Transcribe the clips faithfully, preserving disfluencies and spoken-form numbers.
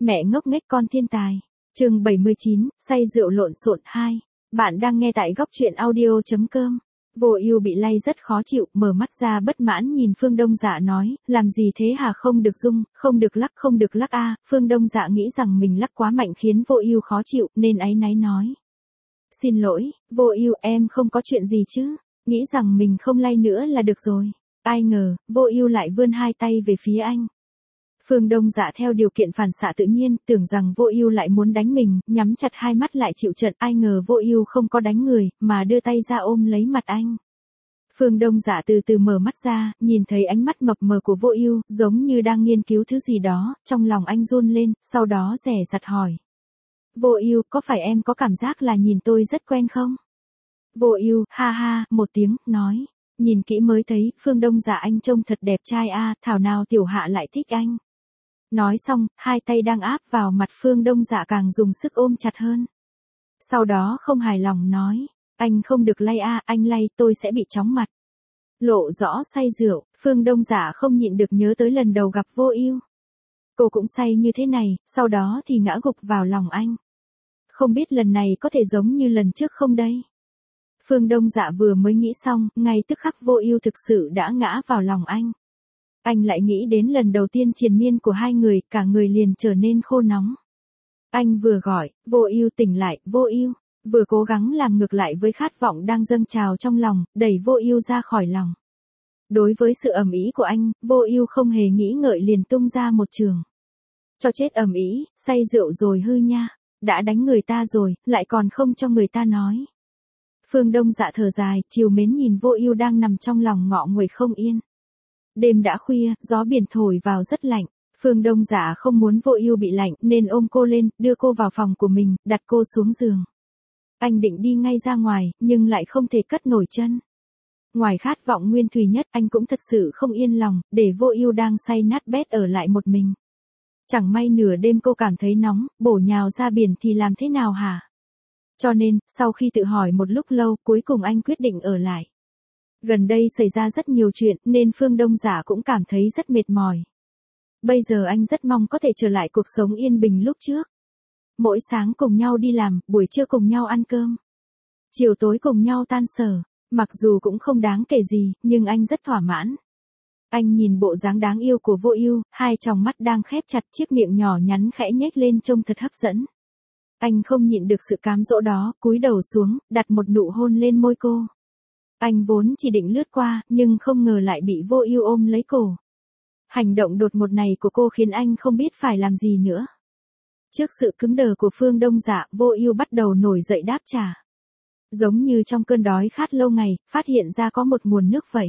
Mẹ ngốc nghếch con thiên tài. Chương bảy mươi chín, say rượu lộn xộn hai. Bạn đang nghe tại góc truyện audio chấm com. Vô Ưu bị lay rất khó chịu, mở mắt ra bất mãn nhìn Phương Đông Dạ nói, làm gì thế hả, không được rung, không được lắc, không được lắc a. Phương Đông Dạ nghĩ rằng mình lắc quá mạnh khiến Vô Ưu khó chịu, nên áy náy nói. Xin lỗi, Vô Ưu, em không có chuyện gì chứ, nghĩ rằng mình không lay nữa là được rồi. Ai ngờ, Vô Ưu lại vươn hai tay về phía anh. Phương Đông Dạ theo điều kiện phản xạ tự nhiên, tưởng rằng Vô Ưu lại muốn đánh mình, nhắm chặt hai mắt lại chịu trận, ai ngờ Vô Ưu không có đánh người, mà đưa tay ra ôm lấy mặt anh. Phương Đông Dạ từ từ mở mắt ra, nhìn thấy ánh mắt mập mờ của Vô Ưu, giống như đang nghiên cứu thứ gì đó, trong lòng anh run lên, sau đó dè dặt hỏi. Vô Ưu, có phải em có cảm giác là nhìn tôi rất quen không? Vô Ưu, ha ha, một tiếng, nói. Nhìn kỹ mới thấy, Phương Đông Dạ anh trông thật đẹp trai a, thảo nào tiểu hạ lại thích anh. Nói xong, hai tay đang áp vào mặt Phương Đông Dạ càng dùng sức ôm chặt hơn. Sau đó không hài lòng nói, anh không được lay a, anh lay tôi sẽ bị chóng mặt. Lộ rõ say rượu, Phương Đông Dạ không nhịn được nhớ tới lần đầu gặp Vô Ưu. Cô cũng say như thế này, sau đó thì ngã gục vào lòng anh. Không biết lần này có thể giống như lần trước không đây? Phương Đông Dạ vừa mới nghĩ xong, ngay tức khắc Vô Ưu thực sự đã ngã vào lòng anh. Anh lại nghĩ đến lần đầu tiên triền miên của hai người, cả người liền trở nên khô nóng. Anh vừa gọi, Vô Ưu tỉnh lại, Vô Ưu, vừa cố gắng làm ngược lại với khát vọng đang dâng trào trong lòng, đẩy Vô Ưu ra khỏi lòng. Đối với sự ầm ĩ của anh, Vô Ưu không hề nghĩ ngợi liền tung ra một trường. Cho chết ầm ĩ, say rượu rồi hư nha, đã đánh người ta rồi, lại còn không cho người ta nói. Phương Đông Dạ thở dài, trìu mến nhìn Vô Ưu đang nằm trong lòng ngọ nguậy không yên. Đêm đã khuya, gió biển thổi vào rất lạnh. Phương Đông Dạ không muốn Vô Ưu bị lạnh nên ôm cô lên, đưa cô vào phòng của mình, đặt cô xuống giường. Anh định đi ngay ra ngoài, nhưng lại không thể cất nổi chân. Ngoài khát vọng nguyên thủy nhất, anh cũng thật sự không yên lòng, để Vô Ưu đang say nát bét ở lại một mình. Chẳng may nửa đêm cô cảm thấy nóng, bổ nhào ra biển thì làm thế nào hả? Cho nên, sau khi tự hỏi một lúc lâu, cuối cùng anh quyết định ở lại. Gần đây xảy ra rất nhiều chuyện, nên Phương Đông Dạ cũng cảm thấy rất mệt mỏi. Bây giờ anh rất mong có thể trở lại cuộc sống yên bình lúc trước. Mỗi sáng cùng nhau đi làm, buổi trưa cùng nhau ăn cơm. Chiều tối cùng nhau tan sở, mặc dù cũng không đáng kể gì, nhưng anh rất thỏa mãn. Anh nhìn bộ dáng đáng yêu của Vô Ưu, hai tròng mắt đang khép chặt, chiếc miệng nhỏ nhắn khẽ nhếch lên trông thật hấp dẫn. Anh không nhịn được sự cám dỗ đó, cúi đầu xuống, đặt một nụ hôn lên môi cô. Anh vốn chỉ định lướt qua, nhưng không ngờ lại bị Vô Ưu ôm lấy cổ. Hành động đột ngột này của cô khiến anh không biết phải làm gì nữa. Trước sự cứng đờ của Phương Đông Dạ, Vô Ưu bắt đầu nổi dậy đáp trả. Giống như trong cơn đói khát lâu ngày, phát hiện ra có một nguồn nước vậy.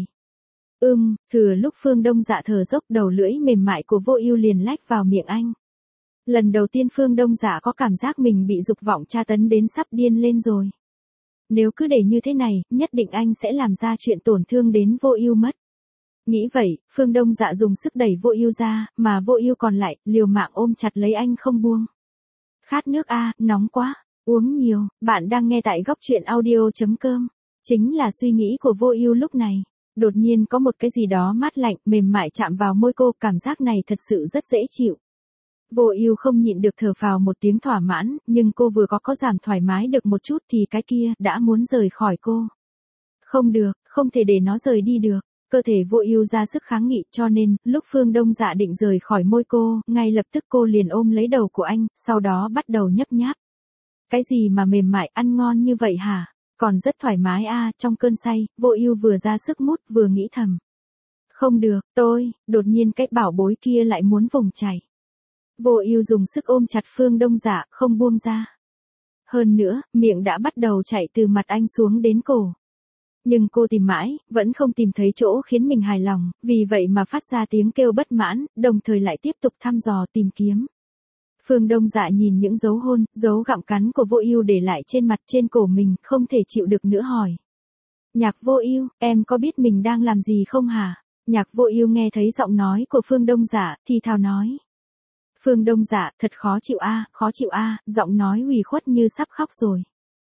Ừm, thừa lúc Phương Đông Dạ thở dốc, đầu lưỡi mềm mại của Vô Ưu liền lách vào miệng anh. Lần đầu tiên Phương Đông Dạ có cảm giác mình bị dục vọng tra tấn đến sắp điên lên rồi. Nếu cứ để như thế này, nhất định anh sẽ làm ra chuyện tổn thương đến Vô Ưu mất. Nghĩ vậy, Phương Đông Dạ dùng sức đẩy Vô Ưu ra, mà Vô Ưu còn lại, liều mạng ôm chặt lấy anh không buông. Khát nước a, nóng quá, uống nhiều. Bạn đang nghe tại góc truyện audio chấm com. Chính là suy nghĩ của Vô Ưu lúc này. Đột nhiên có một cái gì đó mát lạnh, mềm mại chạm vào môi cô, cảm giác này thật sự rất dễ chịu. Vô Ưu không nhịn được thở phào một tiếng thỏa mãn, nhưng cô vừa có có giảm thoải mái được một chút thì cái kia đã muốn rời khỏi cô. Không được, không thể để nó rời đi được. Cơ thể Vô Ưu ra sức kháng nghị, cho nên, lúc Phương Đông Dạ định rời khỏi môi cô, ngay lập tức cô liền ôm lấy đầu của anh, sau đó bắt đầu nhấp nháp. Cái gì mà mềm mại, ăn ngon như vậy hả? Còn rất thoải mái a. Trong cơn say, Vô Ưu vừa ra sức mút vừa nghĩ thầm. Không được, tôi, đột nhiên cái bảo bối kia lại muốn vùng chảy. Vô Ưu dùng sức ôm chặt Phương Đông Dạ, không buông ra. Hơn nữa, miệng đã bắt đầu chảy từ mặt anh xuống đến cổ. Nhưng cô tìm mãi, vẫn không tìm thấy chỗ khiến mình hài lòng, vì vậy mà phát ra tiếng kêu bất mãn, đồng thời lại tiếp tục thăm dò tìm kiếm. Phương Đông Dạ nhìn những dấu hôn, dấu gặm cắn của Vô Ưu để lại trên mặt trên cổ mình, không thể chịu được nữa hỏi. Nhạc Vô Ưu, em có biết mình đang làm gì không hả? Nhạc Vô Ưu nghe thấy giọng nói của Phương Đông Dạ, thì thào nói. Phương Đông Dạ, thật khó chịu a, khó chịu a, giọng nói ủy khuất như sắp khóc rồi.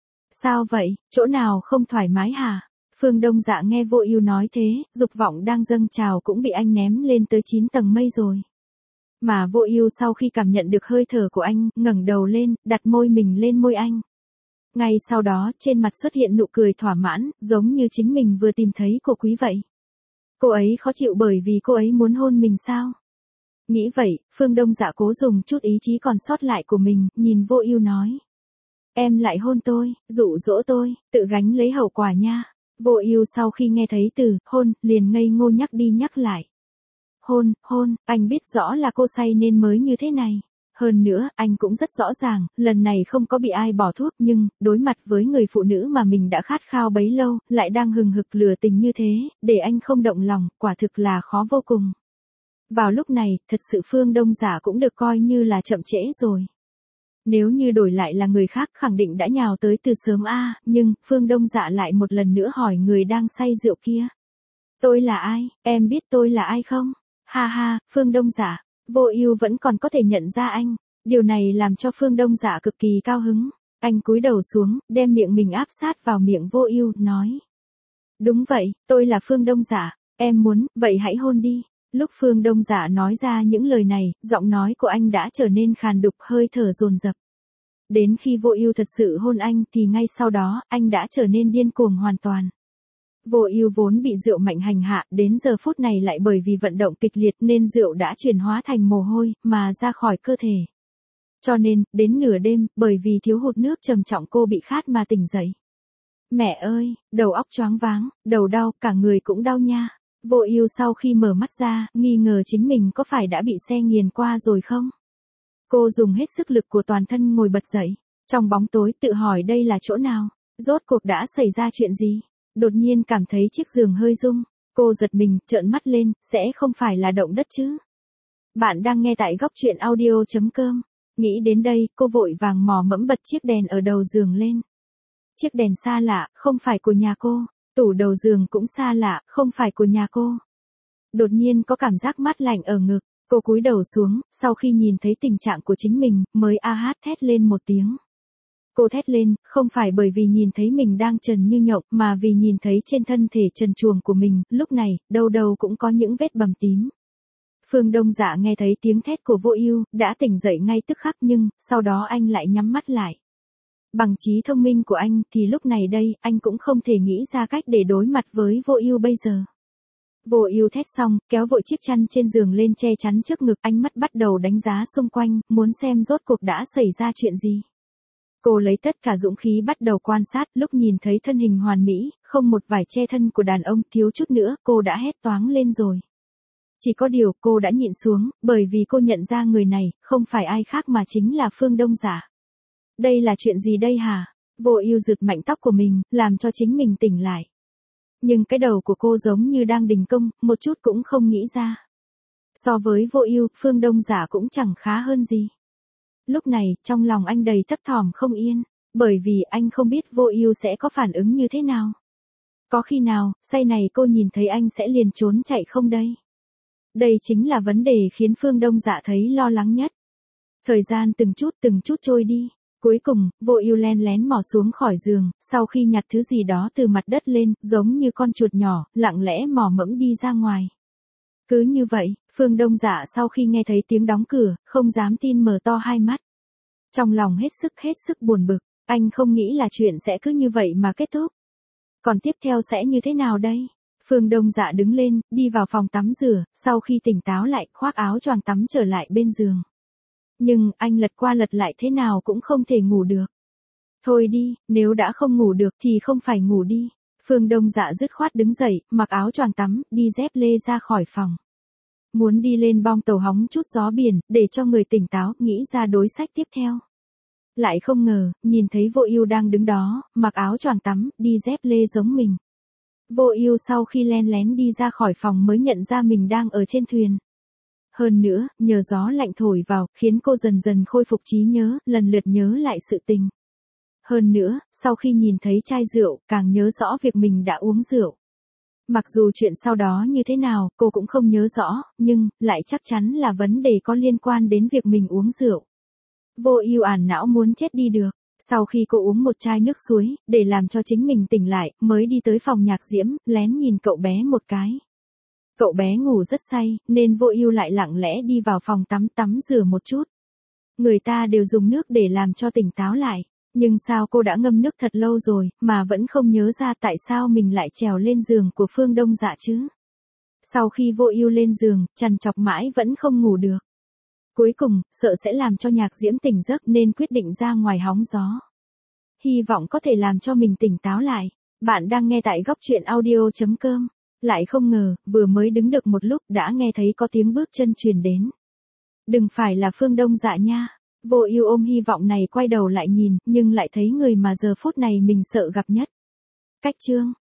Sao vậy, chỗ nào không thoải mái hả? Phương Đông Dạ nghe Vô Ưu nói thế, dục vọng đang dâng trào cũng bị anh ném lên tới chín tầng mây rồi. Mà Vô Ưu sau khi cảm nhận được hơi thở của anh, ngẩng đầu lên, đặt môi mình lên môi anh. Ngay sau đó, trên mặt xuất hiện nụ cười thỏa mãn, giống như chính mình vừa tìm thấy cô quý vậy. Cô ấy khó chịu bởi vì cô ấy muốn hôn mình sao? Nghĩ vậy, Phương Đông Dạ cố dùng chút ý chí còn sót lại của mình, nhìn Vô Ưu nói. Em lại hôn tôi, dụ dỗ tôi, tự gánh lấy hậu quả nha. Vô Ưu sau khi nghe thấy từ hôn, liền ngây ngô nhắc đi nhắc lại. Hôn, hôn, anh biết rõ là cô say nên mới như thế này. Hơn nữa, anh cũng rất rõ ràng, lần này không có bị ai bỏ thuốc nhưng, đối mặt với người phụ nữ mà mình đã khát khao bấy lâu, lại đang hừng hực lửa tình như thế, để anh không động lòng, quả thực là khó vô cùng. Vào lúc này, thật sự Phương Đông Dạ cũng được coi như là chậm trễ rồi. Nếu như đổi lại là người khác khẳng định đã nhào tới từ sớm a, nhưng, Phương Đông Dạ lại một lần nữa hỏi người đang say rượu kia. Tôi là ai, em biết tôi là ai không? Ha ha, Phương Đông Dạ, Vô Ưu vẫn còn có thể nhận ra anh. Điều này làm cho Phương Đông Dạ cực kỳ cao hứng. Anh cúi đầu xuống, đem miệng mình áp sát vào miệng Vô Ưu, nói. Đúng vậy, tôi là Phương Đông Dạ, em muốn, vậy hãy hôn đi. Lúc Phương Đông Dạ nói ra những lời này, giọng nói của anh đã trở nên khàn đục, hơi thở dồn dập. Đến khi Vô Ưu thật sự hôn anh thì ngay sau đó, anh đã trở nên điên cuồng hoàn toàn. Vô Ưu vốn bị rượu mạnh hành hạ, đến giờ phút này lại bởi vì vận động kịch liệt nên rượu đã chuyển hóa thành mồ hôi, mà ra khỏi cơ thể. Cho nên, đến nửa đêm, bởi vì thiếu hụt nước trầm trọng cô bị khát mà tỉnh dậy. Mẹ ơi, đầu óc choáng váng, đầu đau, cả người cũng đau nha. Vô Ưu sau khi mở mắt ra, nghi ngờ chính mình có phải đã bị xe nghiền qua rồi không? Cô dùng hết sức lực của toàn thân ngồi bật dậy, trong bóng tối tự hỏi đây là chỗ nào, rốt cuộc đã xảy ra chuyện gì? Đột nhiên cảm thấy chiếc giường hơi rung, cô giật mình, trợn mắt lên, sẽ không phải là động đất chứ? Bạn đang nghe tại góc truyện audio chấm com. Nghĩ đến đây, cô vội vàng mò mẫm bật chiếc đèn ở đầu giường lên. Chiếc đèn xa lạ, không phải của nhà cô. Tủ đầu giường cũng xa lạ, không phải của nhà cô. Đột nhiên có cảm giác mát lạnh ở ngực, cô cúi đầu xuống, sau khi nhìn thấy tình trạng của chính mình, mới a hát thét lên một tiếng. Cô thét lên, không phải bởi vì nhìn thấy mình đang trần như nhộng, mà vì nhìn thấy trên thân thể trần truồng của mình, lúc này, đâu đâu cũng có những vết bầm tím. Phương Đông Dạ nghe thấy tiếng thét của Vô Ưu, đã tỉnh dậy ngay tức khắc nhưng, sau đó anh lại nhắm mắt lại. Bằng trí thông minh của anh thì lúc này đây, anh cũng không thể nghĩ ra cách để đối mặt với Vô Ưu bây giờ. Vô Ưu thét xong, kéo vội chiếc chăn trên giường lên che chắn trước ngực, ánh mắt bắt đầu đánh giá xung quanh, muốn xem rốt cuộc đã xảy ra chuyện gì. Cô lấy tất cả dũng khí bắt đầu quan sát, lúc nhìn thấy thân hình hoàn mỹ, không một vải che thân của đàn ông, thiếu chút nữa, cô đã hét toáng lên rồi. Chỉ có điều, cô đã nhịn xuống, bởi vì cô nhận ra người này, không phải ai khác mà chính là Phương Đông Dạ. Đây là chuyện gì đây hả? Vô Ưu giật mạnh tóc của mình, làm cho chính mình tỉnh lại. Nhưng cái đầu của cô giống như đang đình công, một chút cũng không nghĩ ra. So với Vô Ưu, Phương Đông Dạ cũng chẳng khá hơn gì. Lúc này, trong lòng anh đầy thấp thỏm không yên, bởi vì anh không biết Vô Ưu sẽ có phản ứng như thế nào. Có khi nào, say này cô nhìn thấy anh sẽ liền trốn chạy không đây? Đây chính là vấn đề khiến Phương Đông Dạ thấy lo lắng nhất. Thời gian từng chút từng chút trôi đi. Cuối cùng, Vô Ưu len lén mò xuống khỏi giường, sau khi nhặt thứ gì đó từ mặt đất lên, giống như con chuột nhỏ, lặng lẽ mò mẫm đi ra ngoài. Cứ như vậy, Phương Đông Dạ sau khi nghe thấy tiếng đóng cửa, không dám tin mở to hai mắt. Trong lòng hết sức hết sức buồn bực, anh không nghĩ là chuyện sẽ cứ như vậy mà kết thúc. Còn tiếp theo sẽ như thế nào đây? Phương Đông Dạ đứng lên, đi vào phòng tắm rửa, sau khi tỉnh táo lại, khoác áo choàng tắm trở lại bên giường. Nhưng, anh lật qua lật lại thế nào cũng không thể ngủ được. Thôi đi, nếu đã không ngủ được thì không phải ngủ đi. Phương Đông Dạ dứt khoát đứng dậy, mặc áo choàng tắm, đi dép lê ra khỏi phòng. Muốn đi lên bong tàu hóng chút gió biển, để cho người tỉnh táo, nghĩ ra đối sách tiếp theo. Lại không ngờ, nhìn thấy Vô Ưu đang đứng đó, mặc áo choàng tắm, đi dép lê giống mình. Vô Ưu sau khi len lén đi ra khỏi phòng mới nhận ra mình đang ở trên thuyền. Hơn nữa, nhờ gió lạnh thổi vào, khiến cô dần dần khôi phục trí nhớ, lần lượt nhớ lại sự tình. Hơn nữa, sau khi nhìn thấy chai rượu, càng nhớ rõ việc mình đã uống rượu. Mặc dù chuyện sau đó như thế nào, cô cũng không nhớ rõ, nhưng, lại chắc chắn là vấn đề có liên quan đến việc mình uống rượu. Vô Ưu ảo não muốn chết đi được. Sau khi cô uống một chai nước suối, để làm cho chính mình tỉnh lại, mới đi tới phòng Nhạc Diễm, lén nhìn cậu bé một cái. Cậu bé ngủ rất say, nên Vô Ưu lại lặng lẽ đi vào phòng tắm tắm rửa một chút. Người ta đều dùng nước để làm cho tỉnh táo lại, nhưng sao cô đã ngâm nước thật lâu rồi, mà vẫn không nhớ ra tại sao mình lại trèo lên giường của Phương Đông Dạ chứ? Sau khi Vô Ưu lên giường, trằn trọc mãi vẫn không ngủ được. Cuối cùng, sợ sẽ làm cho Nhạc Diễm tỉnh giấc nên quyết định ra ngoài hóng gió. Hy vọng có thể làm cho mình tỉnh táo lại. Bạn đang nghe tại góc truyện audio chấm com. Lại không ngờ, vừa mới đứng được một lúc đã nghe thấy có tiếng bước chân truyền đến. Đừng phải là Phương Đông Dạ nha. Vô Ưu ôm hy vọng này quay đầu lại nhìn, nhưng lại thấy người mà giờ phút này mình sợ gặp nhất. Cách chương